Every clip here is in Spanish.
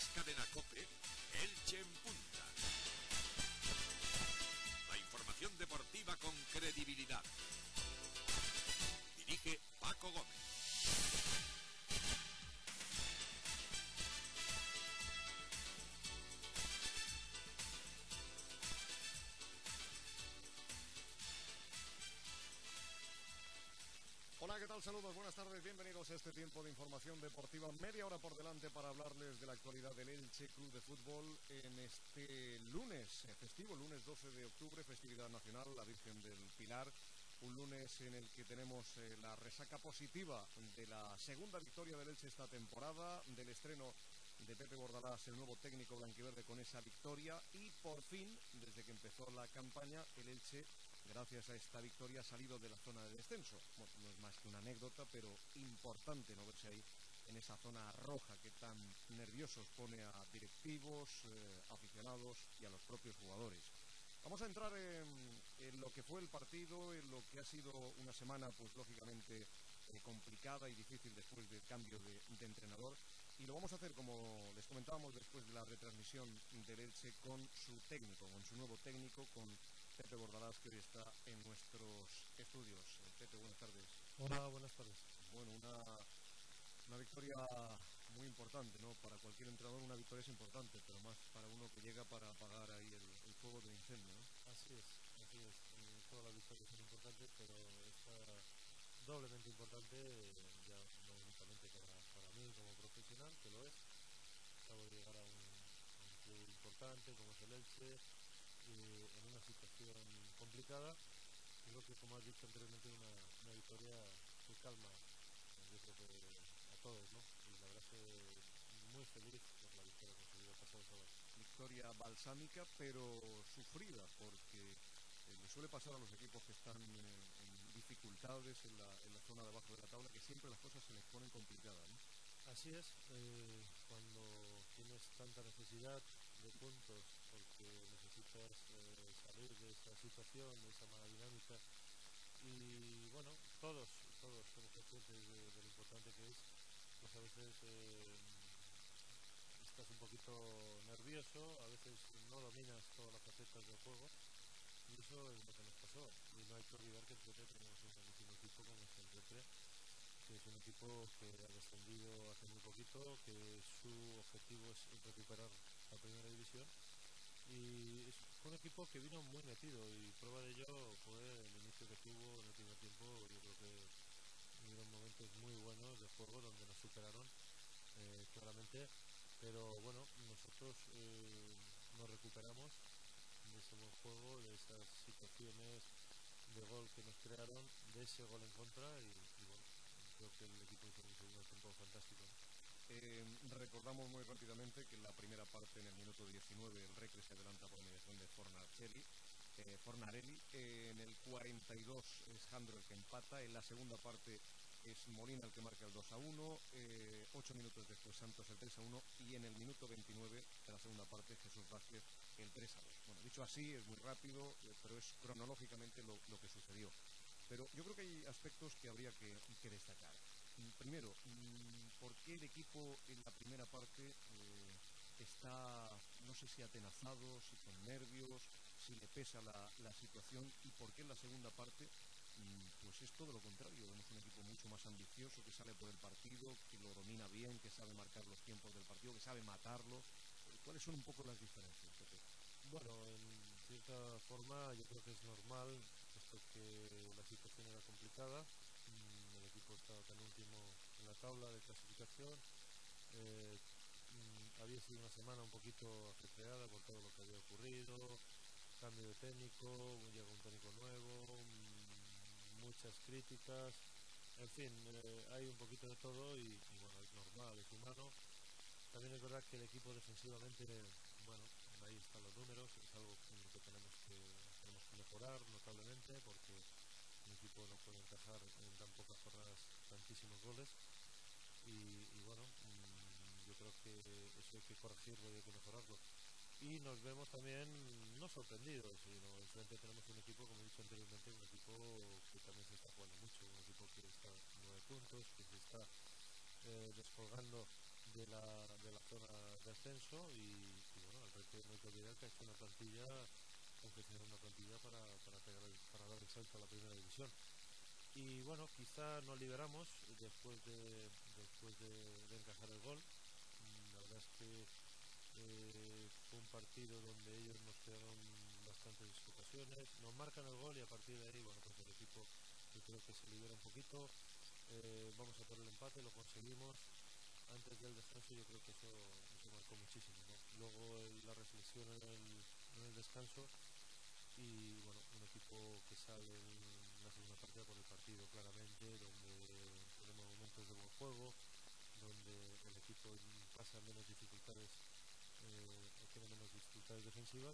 es Cadena COPE, Elche en Punta. La información deportiva con credibilidad. Dirige Paco Gómez. Hola, ¿qué tal? Saludos, buenas tardes, bienvenidos a este tiempo de información deportiva. Media hora por delante para hablarles de la actualidad del Elche Club de Fútbol en este lunes festivo, lunes 12 de octubre, festividad nacional, la Virgen del Pilar. Un lunes en el que tenemos la resaca positiva de la segunda victoria del Elche esta temporada, del estreno de Pepe Bordalás, el nuevo técnico blanquiverde, con esa victoria, y por fin, desde que empezó la campaña, el Elche, gracias a esta victoria, ha salido de la zona de descenso. Bueno, no es más que una anécdota, pero importante no verse ahí en esa zona roja que tan nerviosos pone a directivos, aficionados y a los propios jugadores. Vamos a entrar en lo que fue el partido, en lo que ha sido una semana, pues lógicamente complicada y difícil después del cambio de entrenador, y lo vamos a hacer, como les comentábamos, después de la retransmisión del Elche, con su técnico, con su nuevo técnico, con Pepe Bordalás, que hoy está en nuestros estudios. Pepe, buenas tardes. Hola, buenas tardes. Bueno, una victoria muy importante, ¿no? Para cualquier entrenador una victoria es importante, pero más para uno que llega para apagar ahí el fuego del incendio, ¿no? Así es. Todas las victorias son importantes, pero esta doblemente importante, ya no únicamente para mí como profesional, que lo es. Acabo de llegar a un club importante como es el Elche, en una situación complicada. Creo que, como has dicho anteriormente, una victoria que calma, yo creo que a todos, ¿no? Y la verdad es que muy feliz por la victoria conseguida pasado sábado. Victoria balsámica, pero sufrida, porque le suele pasar a los equipos que están en dificultades en la zona de abajo de la tabla, que siempre las cosas se les ponen complicadas, ¿no? Así es, cuando tienes tanta necesidad de puntos porque necesitas salir de esa situación, de esa mala dinámica, y bueno, todos somos conscientes de lo importante que es, pues a veces estás un poquito nervioso, a veces no dominas todas las facetas del juego, y eso es lo que nos pasó. Y no hay que olvidar que el Tetre tenemos un grandísimo equipo como es el Tetre, que es un equipo que ha descendido hace muy poquito, que su objetivo es recuperar la primera división, y es un equipo que vino muy metido, y prueba de ello fue el inicio que tuvo en el primer tiempo. Yo creo que hubieron momentos muy buenos de juego donde nos superaron claramente, pero bueno, nosotros nos recuperamos de ese buen juego, de esas situaciones de gol que nos crearon, de ese gol en contra, y bueno, creo que el equipo hizo un segundo tiempo fantástico. Recordamos muy rápidamente que en la primera parte, en el minuto 19, el Recre se adelanta por mediación de Fornarelli. En el 42 es Jandro el que empata. En la segunda parte es Molina el que marca el 2-1. 8 minutos después Santos el 3-1. Y en el minuto 29 de la segunda parte Jesús Vázquez el 3-2. Bueno, dicho así, es muy rápido, pero es cronológicamente lo que sucedió. Pero yo creo que hay aspectos que habría que destacar. Primero, ¿por qué el equipo en la primera parte está, no sé si atenazado, si con nervios, si le pesa la situación? ¿Y por qué en la segunda parte pues es todo lo contrario? Vemos un equipo mucho más ambicioso, que sale por el partido, que lo domina bien, que sabe marcar los tiempos del partido, que sabe matarlo. ¿Cuáles son un poco las diferencias, Pepe? Bueno, en cierta forma yo creo que es normal, puesto que la situación era complicada. El equipo estaba penúltimo en la tabla de clasificación. Había sido una semana un poquito ajetreada por todo lo que había ocurrido, cambio de técnico, llega un técnico nuevo, muchas críticas, en fin, hay un poquito de todo, y bueno, es normal, es humano. También es verdad que el equipo defensivamente, bueno, ahí están los números, es algo que tenemos que mejorar notablemente, porque un equipo no puede encajar en tan pocas jornadas tantísimos goles, y bueno, yo creo que eso hay que corregirlo y hay que mejorarlo. Y nos vemos también no sorprendidos, sino enfrente tenemos un equipo, como he dicho anteriormente, un equipo que también se está jugando mucho, un equipo que está a 9 puntos, que se está descolgando de la zona de ascenso y bueno, el Recre no hay que olvidar que ha hecho una plantilla, confeccionar una plantilla para dar el salto a la primera división. Y bueno, quizá nos liberamos después de encajar el gol. La verdad es que fue un partido donde ellos nos crearon bastantes ocasiones, nos marcan el gol y a partir de ahí, bueno, pues el equipo yo creo que se libera un poquito, vamos a por el empate, lo conseguimos. Antes del descanso yo creo que eso marcó muchísimo, ¿no? Luego la reflexión en el descanso y bueno, un equipo que sale en la segunda parte por el partido claramente, donde tenemos momentos de buen juego, donde el equipo pasa menos dificultades, tiene menos dificultades defensivas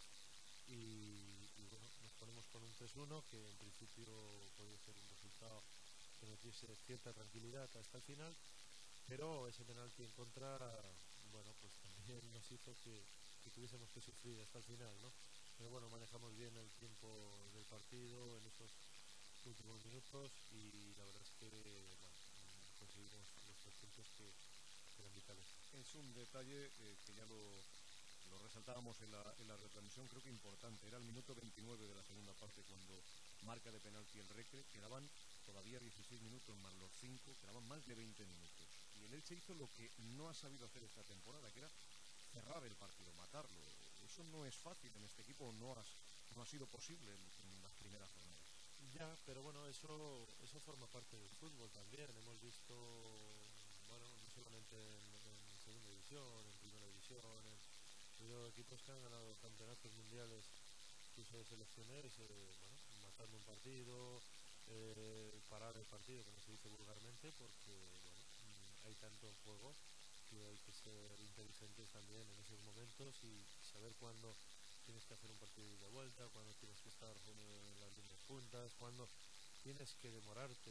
y bueno, nos ponemos con un 3-1 que en principio podía ser un resultado que nos diese cierta tranquilidad hasta el final, pero ese penalti en contra, bueno, pues también nos hizo que tuviésemos que sufrir hasta el final, ¿no? Pero bueno, manejamos bien el tiempo del partido en esos últimos minutos y la verdad es que, bueno, conseguimos los 3 puntos que eran vitales. Es un detalle que ya lo resaltábamos en la retransmisión, creo que importante. Era el minuto 29 de la segunda parte cuando marca de penalti el Recre. Quedaban todavía 16 minutos más los 5, quedaban más de 20 minutos. Y el Elche hizo lo que no ha sabido hacer esta temporada, que era cerrar el partido, matarlo. Eso no es fácil en este equipo, no ha sido posible en las primeras jornadas. Ya, pero bueno, eso forma parte del fútbol también. Hemos visto, bueno, no solamente en segunda división, en primera división, ha habido equipos que han ganado campeonatos mundiales, incluso de selecciones, bueno, matando un partido, parar el partido, como se dice vulgarmente, porque, bueno, hay tanto en juego que hay que ser inteligentes también en esos momentos y saber cuándo tienes que hacer un partido de ida y vuelta, cuándo tienes que estar en las líneas juntas, cuándo tienes que demorarte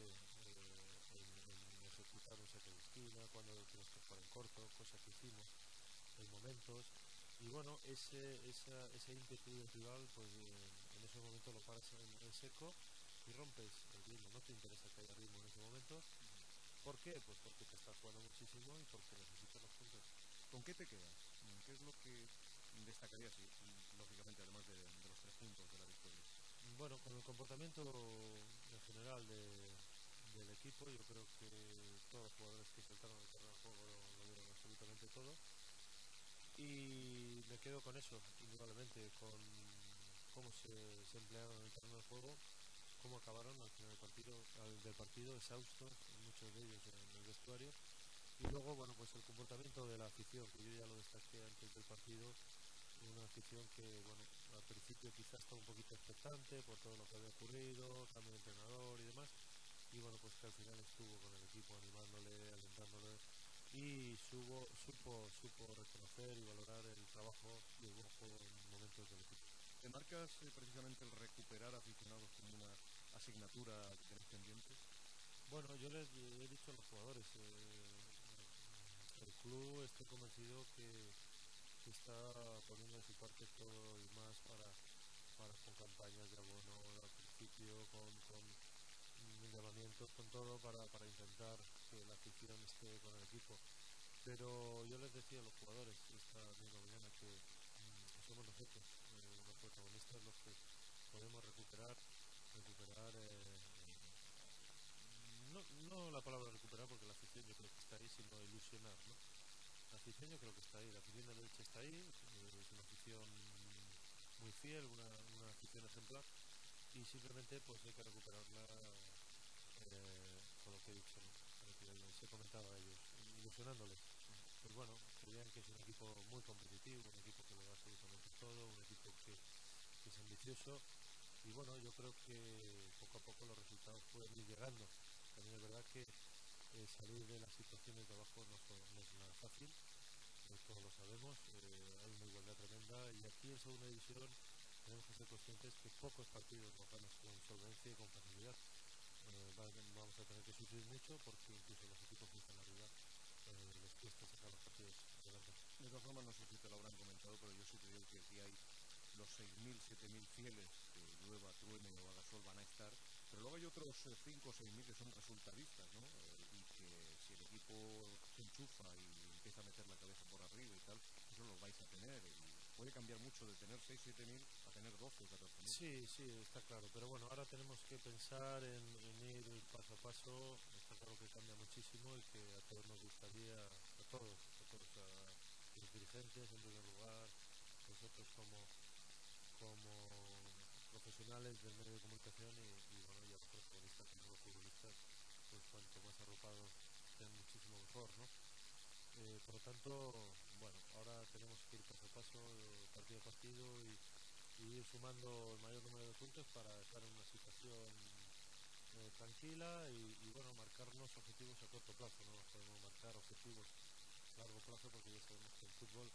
en ejecutar un saque de esquina, cuándo tienes que jugar en corto, cosa que hicimos en momentos. Y bueno, ese ímpetu del rival, pues en esos momentos lo paras en seco y rompes el ritmo. No te interesa que haya ritmo en ese momento. ¿Por qué? Pues porque te estás jugando muchísimo y porque necesitas los puntos. ¿Con qué te quedas? ¿Qué es lo que destacarías? Y, lógicamente, además de los 3 puntos de la victoria. Bueno, con el comportamiento en general del equipo, yo creo que todos los jugadores que saltaron al terreno de juego lo dieron absolutamente todo. Y me quedo con eso, indudablemente, con cómo se emplearon en el terreno de juego, cómo acabaron al final del partido exhaustos, muchos de ellos en el vestuario. Y luego, bueno, pues el comportamiento de la afición, que yo ya lo destaqué antes del partido, una afición que, bueno, al principio quizás estaba un poquito expectante por todo lo que había ocurrido, cambio de entrenador y demás, y bueno, pues que al final estuvo con el equipo animándole, alentándole y supo reconocer y valorar el trabajo y el buen juego en momentos del equipo. ¿Te marcas precisamente el recuperar aficionados como una asignatura que tenéis pendiente? Bueno, yo les he dicho a los jugadores, el club estoy convencido que está poniendo de su parte todo y más con campañas de abono al principio, con llamamientos, con todo para intentar que la afición esté con el equipo. Pero yo les decía a los jugadores esta misma mañana que somos nosotros los protagonistas los que podemos recuperar no la palabra recuperar porque la afición yo creo que está ahí, sino ilusionar, ¿no? La afición yo creo que está ahí, la afición del Elche está ahí, es una afición muy fiel, una afición ejemplar y simplemente pues hay que recuperarla con lo que he dicho, ¿no? Con lo que les he comentado a ellos, ilusionándoles. Pues bueno, que vean que es un equipo muy competitivo, un equipo que lo da absolutamente todo, un equipo que es ambicioso y bueno, yo creo que poco a poco los resultados pueden ir llegando. También es verdad que salir de las situaciones de abajo no es nada fácil, todos lo sabemos, hay una igualdad tremenda y aquí en segunda división tenemos que ser conscientes que pocos partidos nos ganas con solvencia y con facilidad. Vamos a tener que sufrir mucho porque incluso los equipos que están arriba les cuesta sacar los partidos adelante. De todas formas, no sé si te lo habrán comentado, pero yo sí te digo que aquí hay los 6.000, 7.000 fieles, que llueva, truene o haga sol, van a estar, Pero luego hay otros 5 o 6.000 que son resultadistas, ¿no? Y que si el equipo se enchufa y empieza a meter la cabeza por arriba y tal, eso los vais a tener. Y puede cambiar mucho de tener 6 7.000 a tener 12 o 14.000. Sí, sí, está claro. Pero bueno, ahora tenemos que pensar en ir paso a paso. Está claro que cambia muchísimo y que a todos nos gustaría, a los dirigentes en primer lugar, nosotros como profesionales del medio de comunicación y bueno, y a los protagonistas como los futbolistas, pues cuanto más arropados estén muchísimo mejor, ¿no? Por lo tanto, bueno, ahora tenemos que ir paso a paso, partido a partido y ir sumando el mayor número de puntos para estar en una situación tranquila y bueno, marcarnos objetivos a corto plazo, no nos podemos marcar objetivos a largo plazo porque ya sabemos que en fútbol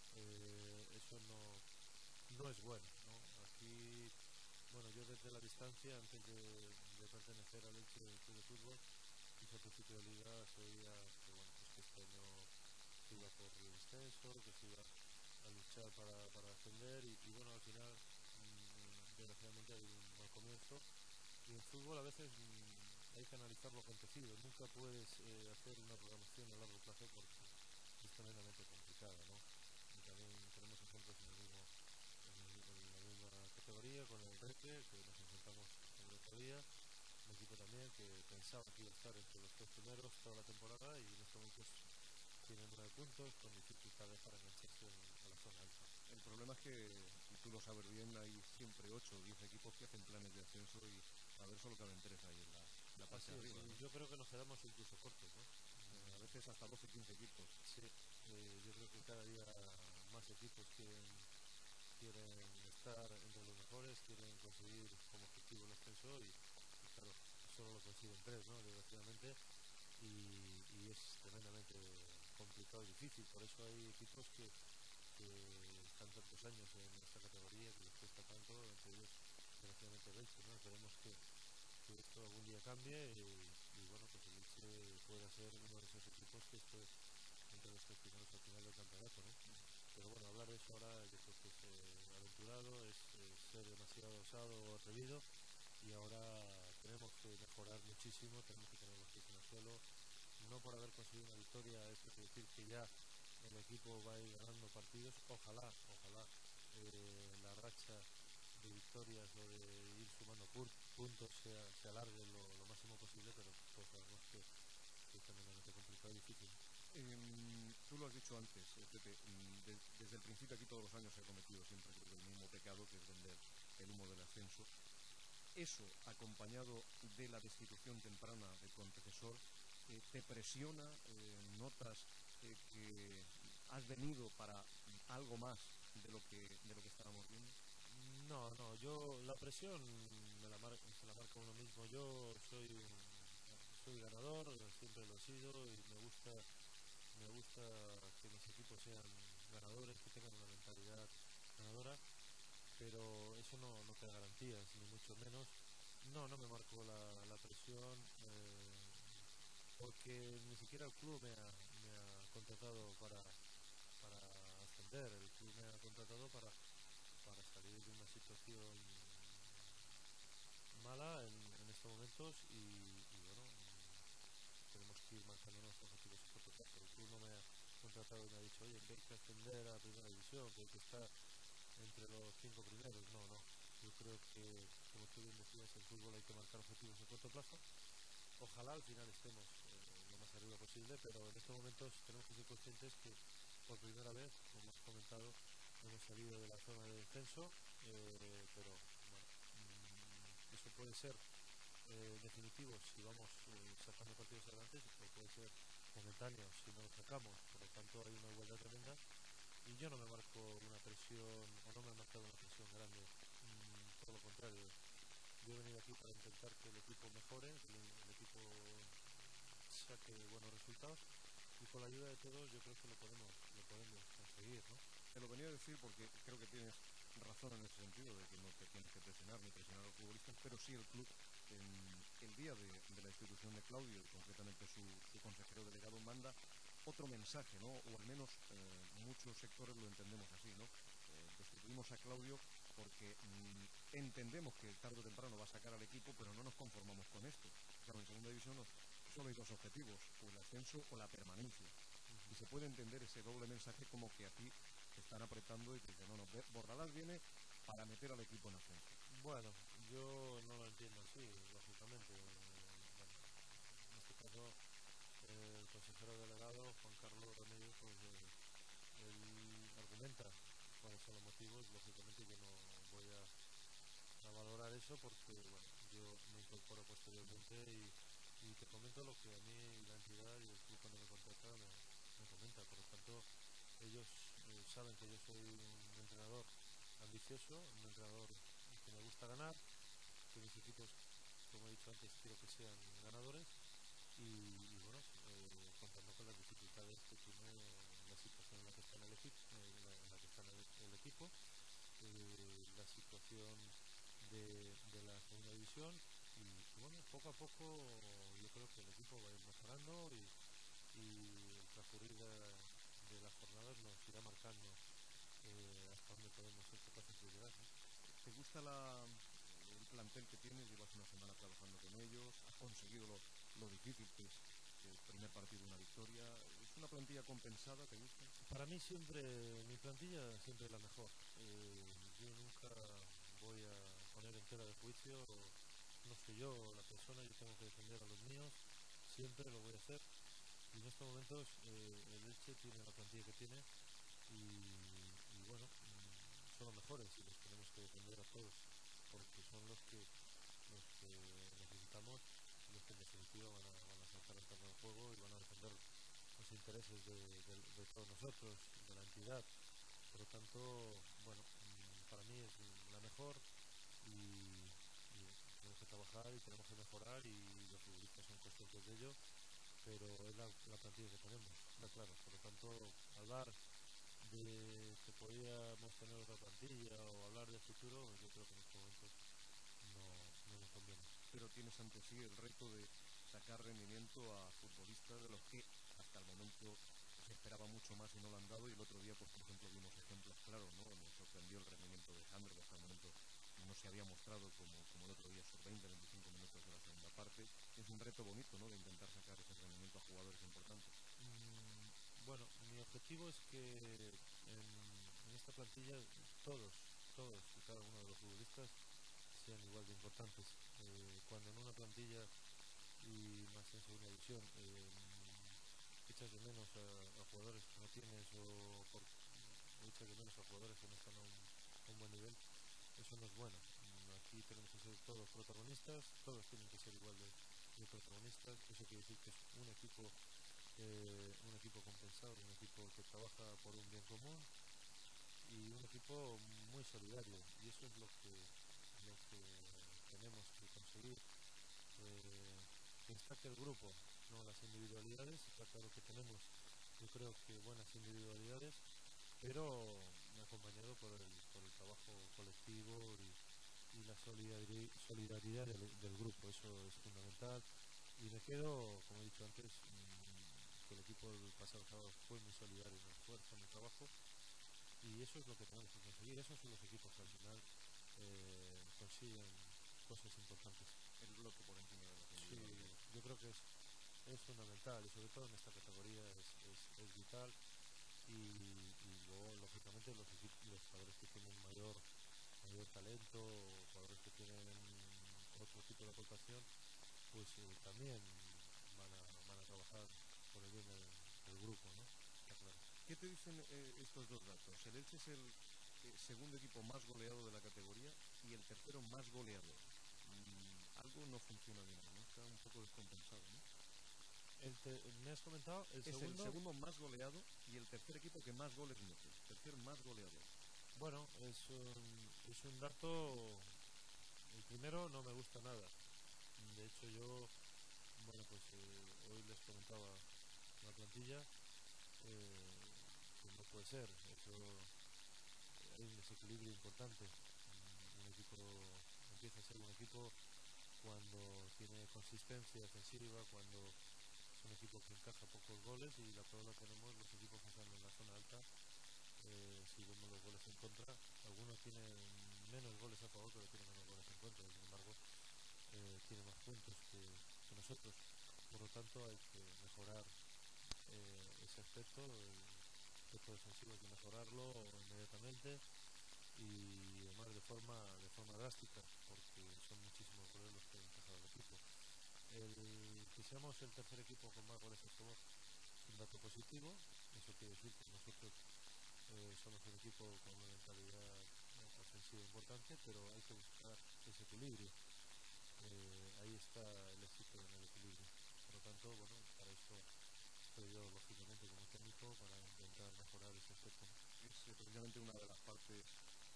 eso no es bueno, ¿no? Aquí, bueno, yo desde la distancia, antes de pertenecer al Elche Club de Fútbol, quizá a principio de liga se veía que, bueno, pues que este año se iba por el descenso, que se iba a luchar para ascender y bueno, al final, desgraciadamente ha habido un mal comienzo y en fútbol a veces hay que analizar lo acontecido, nunca puedes hacer una programación a largo plazo porque es tremendamente complicada, ¿no? Y también tenemos ejemplos en la misma categoría con el Recre, que nos enfrentamos el otro día, un equipo también que pensaba que iba a estar entre los 3 primeros toda la temporada y en estos momentos tiene 9 puntos con dificultades para engancharse a la zona alta. El problema es que, y tú lo sabes bien, hay siempre 8 o 10 equipos que hacen planes de ascenso y a ver solo caben 3 ahí en la parte Así de es, arriba, y ¿no? yo creo que nos quedamos incluso cortos, ¿no? A veces hasta 12 15 equipos. Sí, yo creo que cada día más equipos quieren estar entre los mejores, quieren conseguir como objetivo el ascenso y claro, solo lo consiguen 3, ¿no? Desgraciadamente, y es tremendamente complicado y difícil. Por eso hay equipos que están tantos años en esta categoría, que les cuesta tanto, entre ellos, desgraciadamente, el Elche, ¿no? Esperemos que esto algún día cambie y bueno, pues el Elche pueda ser uno de esos equipos que esté entre los 3 primeros al final del campeonato, ¿no? Pero bueno, hablar de eso ahora yo creo que es aventurado, es ser demasiado osado o atrevido y ahora tenemos que mejorar muchísimo, tenemos que tener los pies en el suelo, no por haber conseguido una victoria esto quiere decir que ya el equipo va a ir ganando partidos, ojalá la racha de victorias o de ir sumando puntos se alargue lo máximo posible, pero todos sabemos que es tremendamente complicado y difícil. Tú lo has dicho antes, Pepe, desde el principio aquí todos los años se ha cometido siempre creo que el mismo pecado que es vender el humo del ascenso. Eso, acompañado de la destitución temprana de tu antecesor, te presiona, notas que has venido para algo más de lo que estábamos viendo. No, yo la presión se la marca uno mismo. Yo soy ganador, siempre lo he sido y me gusta que mis equipos sean ganadores, que tengan una mentalidad ganadora, pero eso no te da garantías, ni mucho menos. No me marco la presión porque ni siquiera el club me ha contratado para ascender, el club me ha contratado para salir de una situación mala en estos momentos y bueno, tenemos que ir marcándonos objetivos a corto plazo. El club no me ha contratado y me ha dicho, oye, que hay que ascender a primera división, que hay que estar entre los 5 primeros. No. Yo creo que, como tú bien decías, en fútbol hay que marcar objetivos a corto plazo. Ojalá al final estemos lo más arriba posible, pero en estos momentos tenemos que ser conscientes que por primera vez, como has comentado, hemos salido de la zona de descenso, pero bueno, eso puede ser definitivo si vamos sacando partidos adelante o puede ser momentáneo si no lo sacamos. Por lo tanto, hay una igualdad tremenda y yo no me marco una presión o no me he marcado una presión grande. Todo lo contrario, yo he venido aquí para intentar que el equipo mejore, que el equipo saque buenos resultados y con la ayuda de todos yo creo que lo podemos conseguir, ¿no? Te lo venía a decir porque creo que tienes razón en ese sentido de que no te tienes que presionar ni presionar a los futbolistas, pero sí el club en el día de la institución de Claudio y concretamente su consejero delegado manda otro mensaje, ¿no? O al menos muchos sectores lo entendemos así, ¿no? Destituimos a Claudio porque entendemos que tarde o temprano va a sacar al equipo, pero no nos conformamos con esto. Claro, en segunda división solo hay dos objetivos, o el ascenso o la permanencia. Y se puede entender ese doble mensaje como que a ti te están apretando y te dicen, no, Bordalás viene para meter al equipo en ascenso. Bueno, yo no lo entiendo así, lógicamente. Bueno, en este caso, el consejero delegado, Juan Carlos Ramírez, pues él argumenta cuáles son los motivos. Lógicamente yo no voy a valorar eso porque, bueno, yo me incorporo posteriormente y te comento lo que a mí la entidad y el club cuando me contrata me comenta. Por lo tanto, ellos saben que yo soy un entrenador ambicioso, un entrenador que me gusta ganar, que mis equipos, como he dicho antes, quiero que sean ganadores y bueno, contando con las dificultades que tiene la situación en la que está en el equipo, en la que está el equipo, la situación de la segunda división y bueno, poco a poco yo creo que el equipo va a ir mejorando y el transcurrir de las jornadas nos irá marcando hasta dónde podemos ser capaces de llegar, ¿no? ¿Te gusta el plantel que tienes? Llevas una semana trabajando con ellos, has conseguido lo difícil que es el primer partido una victoria. ¿Es una plantilla compensada? ¿Te gusta? Para mí siempre, mi plantilla siempre es la mejor. Yo nunca voy a poner en tela de juicio, no soy yo la persona, yo tengo que defender a los míos, siempre lo voy a hacer. Y en estos momentos el Elche tiene la plantilla que tiene y bueno, son los mejores y los tenemos que defender a todos, porque son los que necesitamos y los que en definitiva van a saltar al terreno de juego y van a defender los intereses de todos nosotros, de la entidad. Por lo tanto, bueno, para mí es la mejor y tenemos que trabajar y tenemos que mejorar y los futbolistas son conscientes de ello, pero es la plantilla que tenemos, está claro. Por lo tanto, hablar de que podíamos tener otra plantilla o hablar de futuro, yo creo que en estos momentos no nos conviene. Pero tienes ante sí el reto de sacar rendimiento a futbolistas de los que hasta el momento se esperaba mucho más y no lo han dado. Y el otro día, pues por ejemplo, vimos ejemplos claros, ¿no? Nos sorprendió el rendimiento de Jandro, que hasta el momento no se había mostrado como el otro día, esos 20-25 minutos de la segunda parte. Es un reto bonito, ¿no?, de intentar sacar ese rendimiento a jugadores importantes. Bueno, mi objetivo es que en esta plantilla todos y cada uno de los futbolistas sean igual de importantes. Cuando en una plantilla y más en segunda división echas de menos a jugadores que no tienes o echas de menos a jugadores que no están a un buen nivel, eso no es bueno. Aquí tenemos que ser todos protagonistas, todos tienen que ser igual de protagonistas. Eso quiere decir que es un equipo compensado, un equipo que trabaja por un bien común y un equipo muy solidario, y eso es lo que tenemos que conseguir, que destaque el grupo, no las individualidades. Está claro que tenemos, yo creo que buenas individualidades, pero acompañado por el trabajo colectivo y la solidaridad del grupo. Eso es fundamental y me quedo, como he dicho antes, que el equipo el pasado sábado fue muy solidario en el esfuerzo, en el trabajo, y eso es lo que tenemos que conseguir. Esos son los equipos que al final consiguen cosas importantes. El bloque por encima de las individualidades. Sí, yo creo que es fundamental y sobre todo en esta categoría es vital y luego lógicamente los jugadores que tienen mayor talento o jugadores que tienen otro tipo de aportación pues también van a trabajar por el bien del grupo, ¿no? Está claro. ¿Qué te dicen estos dos datos? El Elche es el segundo equipo más goleado de la categoría y el tercero más goleador. Algo no funciona bien, ¿no? Está un poco descompensado, ¿no? Me has comentado el es segundo. El segundo más goleado y el tercer equipo que más goles mete. Tercer más goleador. Bueno, es un dato. El primero no me gusta nada. De hecho, yo, bueno, pues hoy les comentaba la plantilla que no puede ser. Eso hay un desequilibrio importante. Un equipo empieza a ser un equipo cuando tiene consistencia defensiva, cuando es un equipo que encaja pocos goles y la prueba la tenemos los equipos que están en la zona alta. Si vemos los goles en contra, algunos tienen menos goles a favor, pero tiene menos goles en contra. Sin embargo, tiene más puntos que nosotros. Por lo tanto, hay que mejorar ese aspecto. El aspecto defensivo hay que mejorarlo inmediatamente y además de forma drástica, porque son muchísimos goles los que encaja el equipo. Que seamos el tercer equipo con más goles a favor es un dato positivo. Eso quiere decir que nosotros somos un equipo con una mentalidad ofensiva importante, pero hay que buscar ese equilibrio. Ahí está el éxito en el equilibrio. Por lo tanto, bueno, para eso estoy yo, lógicamente, como técnico, para intentar mejorar ese aspecto. Es precisamente una de las partes,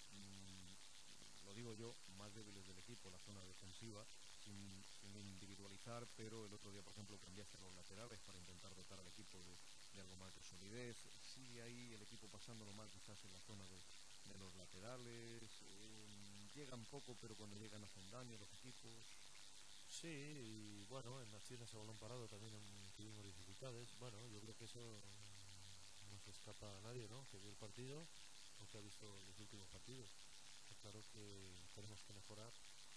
lo digo yo, más débiles del equipo, la zona defensiva, sin individualizar, pero el otro día, por ejemplo, cambiaste a los laterales para intentar dotar al equipo de algo más de solidez. Sigue ahí el equipo pasándolo mal quizás en la zona de los laterales, llegan poco, pero cuando llegan hacen daño los equipos. Sí, y bueno, en acciones a balón parado también tuvimos dificultades. Bueno, yo creo que eso no se escapa a nadie, ¿no? Que vio el partido o que ha visto los últimos partidos. Está claro que tenemos que mejorar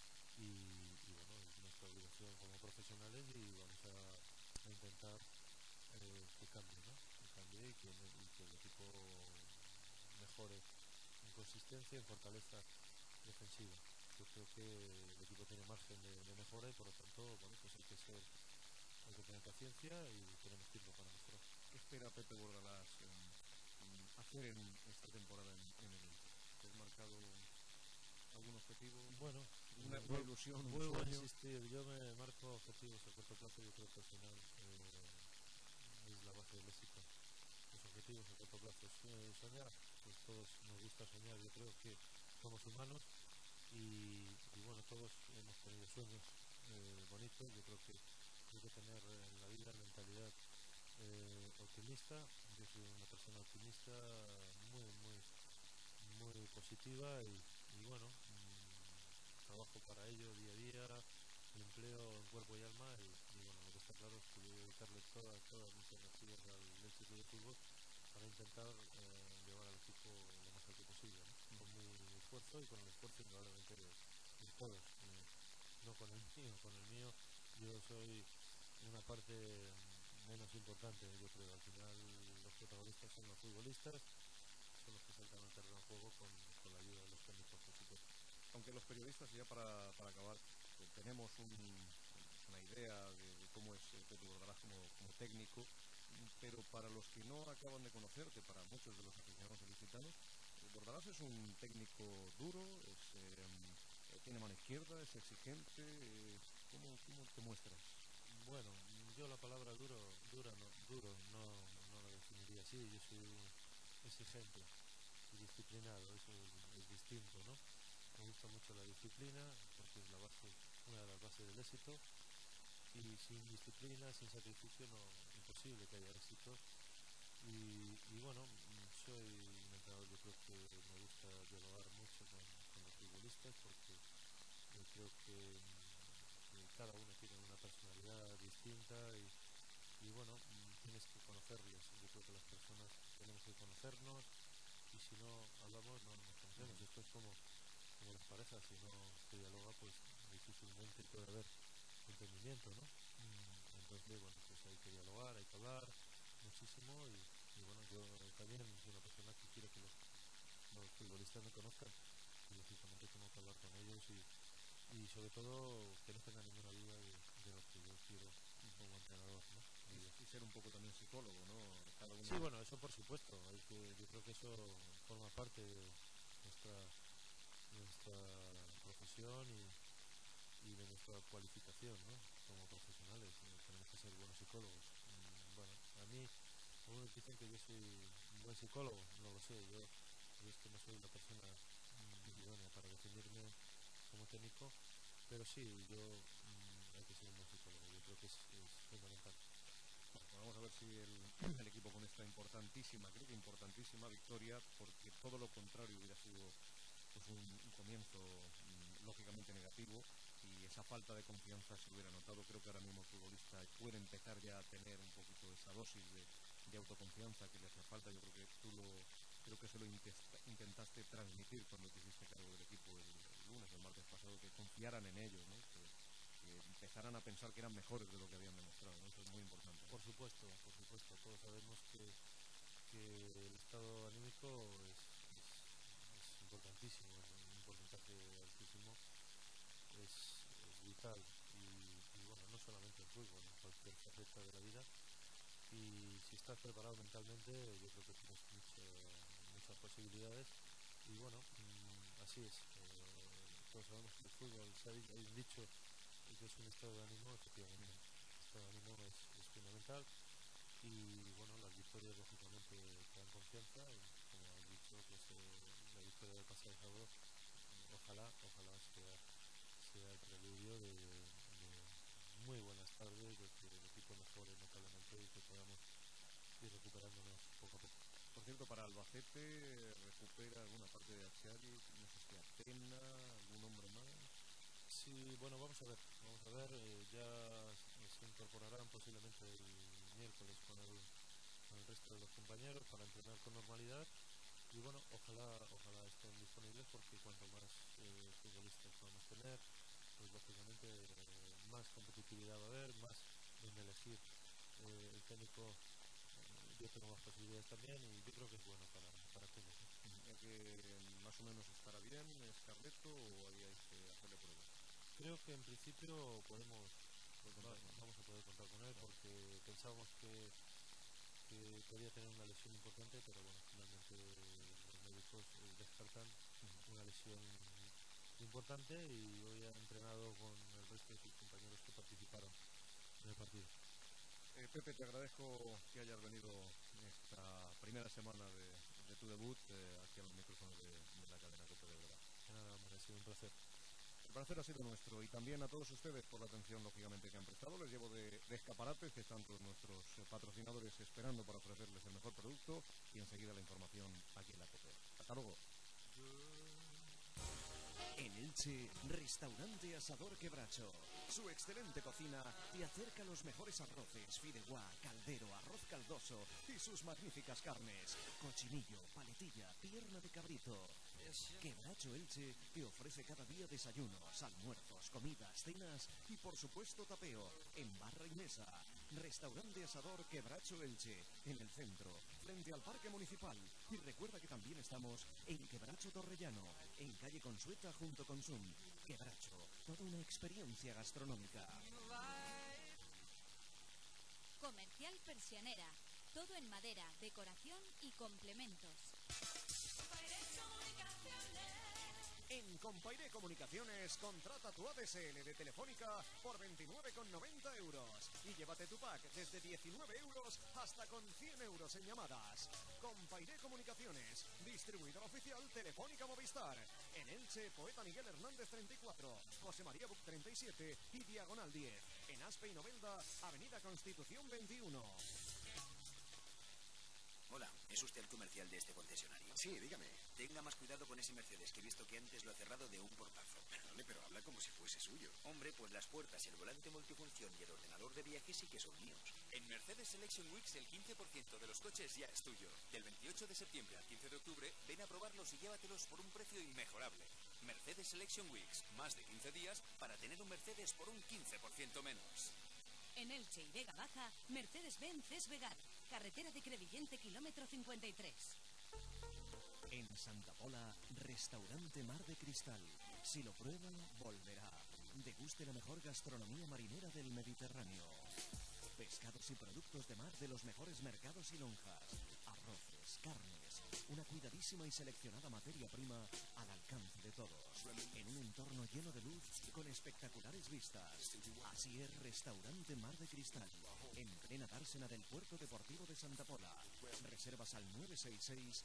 y bueno, es nuestra obligación como profesionales y vamos a intentar que cambie, ¿no? Que cambie y que el equipo mejore en consistencia, en fortaleza defensiva. Yo creo que el equipo tiene margen de mejora y por lo tanto, bueno, pues hay que tener paciencia y tenemos tiempo para mejorar. ¿Qué espera Pepe Bordalás hacer en esta temporada en el Elche? ¿Te has marcado algún objetivo? Bueno, una ilusión, un vuelvo a sueño. insistir, yo me marco objetivos a corto plazo. Yo creo que al final es la base del éxito. Los objetivos a corto plazo. Soñar, pues todos nos gusta soñar. Yo creo que somos humanos y bueno, todos hemos tenido sueños bonitos. Yo creo que hay que tener en la vida mentalidad optimista. Yo soy una persona optimista, muy, muy, muy positiva y bueno, trabajo para ello día a día, me empleo en cuerpo y alma y bueno, lo que está claro es que voy a dedicarle todas mis energías al Elche Club de Fútbol para intentar llevar al equipo lo más alto posible, ¿no? Con mi esfuerzo y con el esfuerzo indudablemente de todos, no con el mío. Con el mío yo soy una parte menos importante, yo creo. Al final los protagonistas son los futbolistas, son los que saltan al terreno de juego con la ayuda de los técnicos, por supuesto. Aunque los periodistas, ya para acabar, tenemos una idea de cómo es Pepe Bordalás como técnico, pero para los que no acaban de conocerte, para muchos de los aficionados ilicitanos, Bordalás es un técnico duro, tiene mano izquierda, es exigente. ¿Cómo te muestras? Bueno, yo la palabra duro no la definiría así. Yo soy exigente y disciplinado, eso es distinto, ¿no? Me gusta mucho la disciplina porque es la base, una de las bases del éxito y sin disciplina, sin sacrificio, no, imposible que haya éxito. Y bueno, soy un entrenador, yo creo que me gusta dialogar mucho con los futbolistas porque creo que cada uno tiene una personalidad distinta y bueno, tienes que conocerles. Yo creo que las personas tenemos que conocernos y si no hablamos no nos conocemos. Esto es como las parejas, si no se dialoga pues difícilmente puede haber entendimiento, ¿no? Entonces, bueno, pues hay que dialogar, hay que hablar muchísimo y bueno, yo también soy una persona que quiere que los futbolistas me conozcan y lógicamente tengo que hablar con ellos y sobre todo que no tengan ninguna duda de lo que yo quiero como entrenador, ¿no? Y ser un poco también psicólogo, ¿no? Cada uno... Sí, bueno, eso por supuesto. Yo creo que eso forma parte de nuestra profesión y de nuestra cualificación, ¿no? Como profesionales. Tenemos que ser buenos psicólogos. Bueno, a mí algunos dicen que yo soy un buen psicólogo, no lo sé. Yo es que no soy la persona idónea para definirme como técnico, pero sí, hay que ser un buen psicólogo. Yo creo que es fundamental. Bueno, vamos a ver si el equipo con esta importantísima, creo que importantísima victoria, porque todo lo contrario hubiera sido pues un comienzo lógicamente negativo y esa falta de confianza se hubiera notado. Creo que ahora mismo el futbolista puede empezar ya a tener un poquito esa dosis de autoconfianza que le hace falta. Yo creo que tú creo que se lo intentaste transmitir cuando te hiciste cargo del equipo el lunes, el martes pasado, que confiaran en ellos, ¿no? Que empezaran a pensar que eran mejores de lo que habían demostrado, ¿no? Eso es muy importante, ¿no? Por supuesto. Todos sabemos que el estado anímico es importantísimo, es un porcentaje altísimo, es vital. Y bueno, no solamente en fútbol, en cualquier faceta de la vida. Y si estás preparado mentalmente, yo creo que tienes muchas posibilidades. Y bueno, así es. Todos sabemos que el fútbol, hay un dicho que es un estado de ánimo, efectivamente. El estado de ánimo es fundamental. Y bueno, las victorias lógicamente te dan confianza. Y como has dicho, pues la victoria del pasado sábado, ojalá sea el preludio de muy buenas tardes, de que el equipo mejore notablemente y que podamos ir recuperándonos poco a poco. Por cierto, para Albacete recupera alguna parte de Axiari, no sé si Atena, algún hombre más. Sí, bueno, vamos a ver, ya se incorporarán posiblemente el miércoles con el resto de los compañeros para entrenar con normalidad. Y bueno, ojalá estén disponibles, porque cuanto más futbolistas podamos tener, pues lógicamente más competitividad va a haber, más donde elegir el técnico. Yo tengo más posibilidades también, y yo creo que es bueno para todos, ¿no? ¿Ya que más o menos estará bien Escarleto o habíais que hacerle pruebas? Creo que en principio vamos a poder contar con él, Claro. porque pensábamos que podía tener una lesión importante, pero bueno, finalmente los médicos descartan una lesión importante, y hoy ha entrenado con el resto de sus compañeros que participaron en el partido. Pepe, te agradezco que hayas venido esta primera semana de tu debut aquí a los micrófonos de la cadena COPE, de verdad. Nada, hombre, ha sido un placer. El placer ha sido nuestro, y también a todos ustedes por la atención, lógicamente, que han prestado. Les llevo de escaparates, que están todos nuestros patrocinadores esperando para ofrecerles el mejor producto, y enseguida la información aquí en la COPE. Hasta luego. En Elche, Restaurante Asador Quebracho. Su excelente cocina te acerca los mejores arroces, fideuá, caldero, arroz caldoso y sus magníficas carnes. Cochinillo, paletilla, pierna de cabrito. Quebracho Elche te ofrece cada día desayunos, almuerzos, comidas, cenas y por supuesto tapeo en barra y mesa. Restaurante Asador Quebracho Elche, en el centro, frente al Parque Municipal. Y recuerda que también estamos en Quebracho Torrellano, en calle Consueta junto con Zoom. Quebracho, toda una experiencia gastronómica. Comercial Persianera. Todo en madera, decoración y complementos. En Compairé Comunicaciones, contrata tu ADSL de Telefónica por 29,90 euros y llévate tu pack desde 19 euros hasta con 100 euros en llamadas. Compairé Comunicaciones, distribuidor oficial Telefónica Movistar. En Elche, Poeta Miguel Hernández 34, José María Buc 37 y Diagonal 10. En Aspe y Novelda, Avenida Constitución 21. Hola, ¿es usted el comercial de este concesionario? Sí, dígame. Tenga más cuidado con ese Mercedes, que he visto que antes lo ha cerrado de un portazo. Perdone, pero habla como si fuese suyo. Hombre, pues las puertas, el volante multifunción y el ordenador de viaje sí que son míos. En Mercedes Selection Weeks el 15% de los coches ya es tuyo. Del 28 de septiembre al 15 de octubre, ven a probarlos y llévatelos por un precio inmejorable. Mercedes Selection Weeks, más de 15 días para tener un Mercedes por un 15% menos. En Elche y Vega Baja, Mercedes-Benz es Vegar. Carretera de Crevillente, kilómetro 53. En Santa Pola, Restaurante Mar de Cristal. Si lo prueba, volverá. Deguste la mejor gastronomía marinera del Mediterráneo. Pescados y productos de mar de los mejores mercados y lonjas. Arroces, carnes, una cuidadísima y seleccionada materia prima al alcance de todos. En un entorno lleno de luz con espectaculares vistas. Así es Restaurante Mar de Cristal, en plena dársena del Puerto Deportivo de Santa Pola. Reservas al 966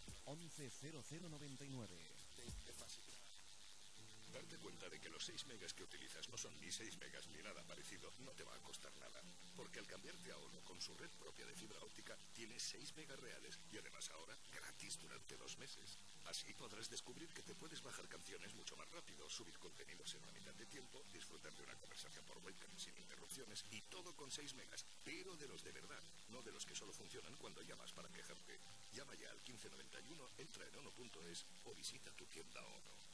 110099. Darte cuenta de que los 6 megas que utilizas no son listos 6 megas ni nada parecido no te va a costar nada. Porque al cambiarte a Ono con su red propia de fibra óptica, tienes 6 megas reales y además ahora gratis durante 2 meses. Así podrás descubrir que te puedes bajar canciones mucho más rápido, subir contenidos en la mitad de tiempo, disfrutar de una conversación por webcam sin interrupciones y todo con 6 megas, pero de los de verdad, no de los que solo funcionan cuando llamas para quejarte. Llama ya al 1591, entra en ono.es o visita tu tienda Ono.